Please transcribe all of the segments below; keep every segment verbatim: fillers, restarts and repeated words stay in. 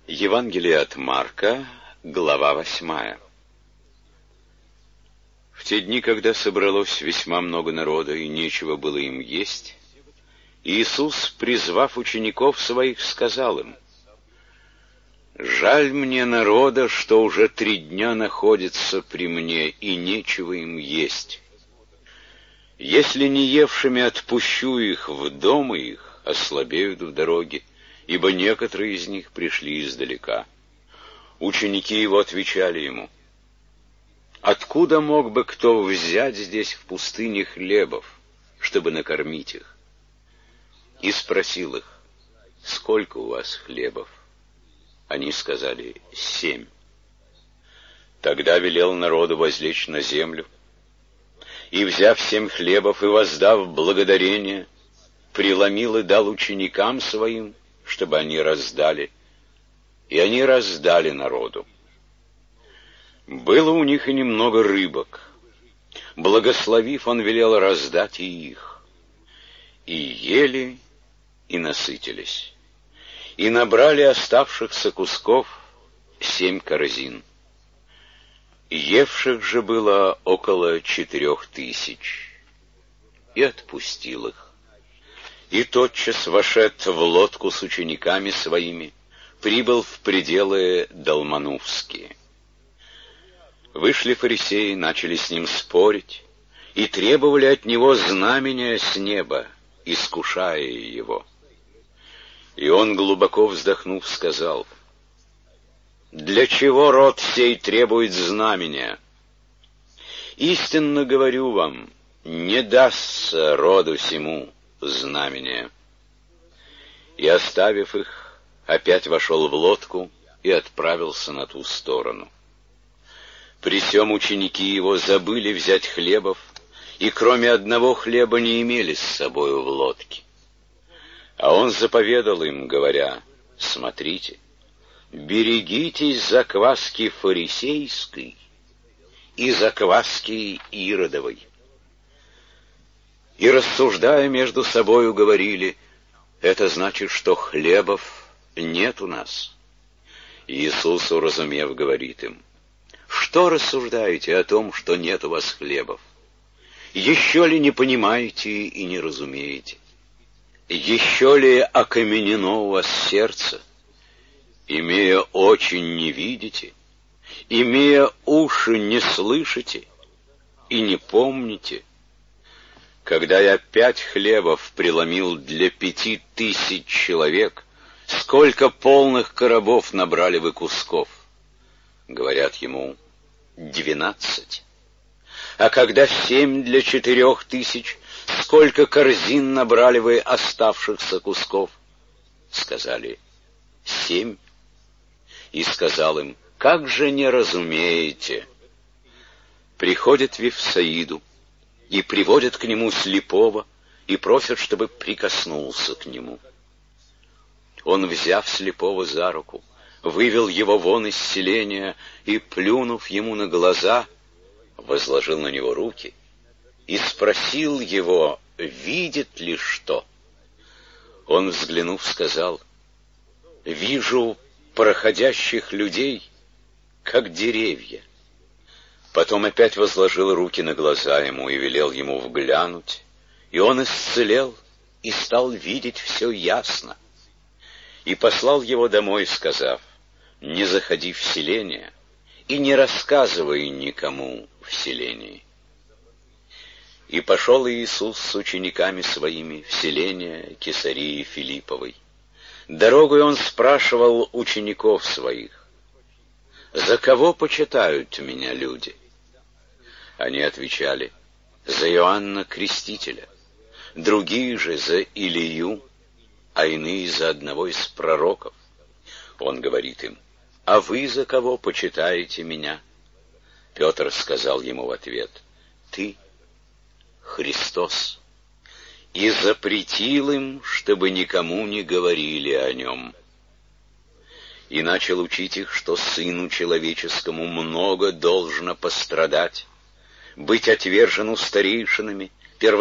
Евангелие от Марка, глава восьмая. В те дни, когда собралось весьма много народа, и нечего было им есть, Иисус, призвав учеников своих, сказал им: «Жаль мне народа, что уже три дня находится при мне, и нечего им есть. Если не евшими отпущу их в дома их, ослабеют в дороге, ибо некоторые из них пришли издалека». Ученики его отвечали ему: «Откуда мог бы кто взять здесь в пустыне хлебов, чтобы накормить их?» И спросил их: «Сколько у вас хлебов?» Они сказали: «Семь». Тогда велел народу возлечь на землю, и, взяв семь хлебов и воздав благодарение, преломил и дал ученикам своим, чтобы они раздали, и они раздали народу. Было у них и немного рыбок. Благословив, он велел раздать и их. И ели, и насытились, и набрали оставшихся кусков семь корзин. Евших же было около четырех тысяч. И отпустил их. И тотчас, вошед в лодку с учениками своими, прибыл в пределы Далманувские. Вышли фарисеи, начали с ним спорить и требовали от него знамения с неба, искушая его. И он, глубоко вздохнув, сказал: «Для чего род сей требует знамения? Истинно говорю вам, не дастся роду сему знамения». И, оставив их, опять вошел в лодку и отправился на ту сторону. При сем ученики его забыли взять хлебов, и кроме одного хлеба не имели с собою в лодке. А он заповедал им, говоря: «Смотрите, берегитесь закваски фарисейской и закваски Иродовой». И, рассуждая между собою, говорили: «Это значит, что хлебов нет у нас». Иисус, уразумев, говорит им: «Что рассуждаете о том, что нет у вас хлебов? Еще ли не понимаете и не разумеете? Еще ли окаменено у вас сердце? Имея очи, не видите, имея уши, не слышите и не помните? Когда я пять хлебов преломил для пяти тысяч человек, сколько полных коробов набрали вы кусков?» Говорят ему: «Двенадцать». «А когда семь для четырех тысяч, сколько корзин набрали вы оставшихся кусков?» Сказали: «Семь». И сказал им: «Как же не разумеете?» Приходят в Вифсаиду и приводят к нему слепого и просят, чтобы прикоснулся к нему. Он, взяв слепого за руку, вывел его вон из селения и, плюнув ему на глаза, возложил на него руки и спросил его, видит ли что. Он, взглянув, сказал: «Вижу проходящих людей, как деревья». Потом опять возложил руки на глаза ему и велел ему вглянуть, и он исцелел и стал видеть все ясно. И послал его домой, сказав: «Не заходи в селение и не рассказывай никому в селении». И пошел Иисус с учениками своими в селение Кесарии Филипповой. Дорогой он спрашивал учеников своих: «За кого почитают меня люди?» Они отвечали: «За Иоанна Крестителя, другие же за Илию, а иные за одного из пророков». Он говорит им: «А вы за кого почитаете меня?» Петр сказал ему в ответ: «Ты Христос». И запретил им, чтобы никому не говорили о нем. И начал учить их, что Сыну Человеческому много должно пострадать, быть отвержену старейшинами,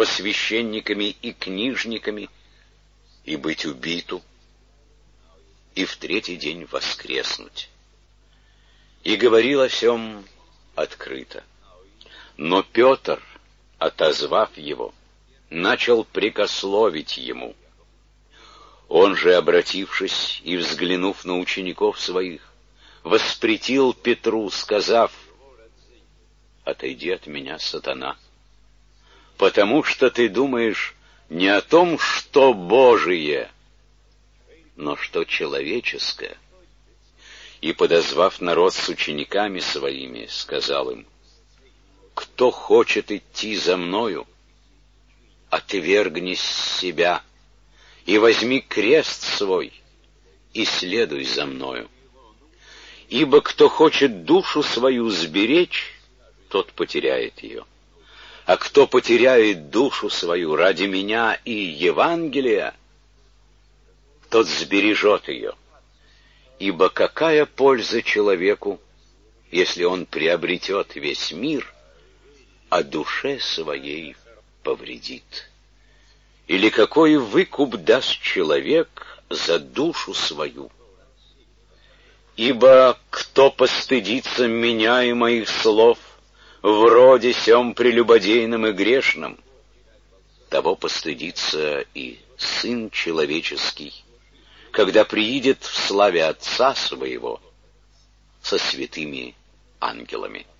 первосвященниками и книжниками, и быть убиту, и в третий день воскреснуть. И говорил о сем открыто. Но Петр, отозвав его, начал прекословить ему. Он же, обратившись и взглянув на учеников своих, воспретил Петру, сказав: «Отойди от меня, сатана, потому что ты думаешь не о том, что Божие, но что человеческое». И, подозвав народ с учениками своими, сказал им: «Кто хочет идти за мною, отвергни себя и возьми крест свой и следуй за мною. Ибо кто хочет душу свою сберечь, тот потеряет ее. А кто потеряет душу свою ради меня и Евангелия, тот сбережет ее. Ибо какая польза человеку, если он приобретет весь мир, а душе своей повредит? Или какой выкуп даст человек за душу свою? Ибо кто постыдится меня и моих слов в роде сем прелюбодейном и грешном, того постыдится и Сын Человеческий, когда приидет в славе Отца Своего со святыми ангелами».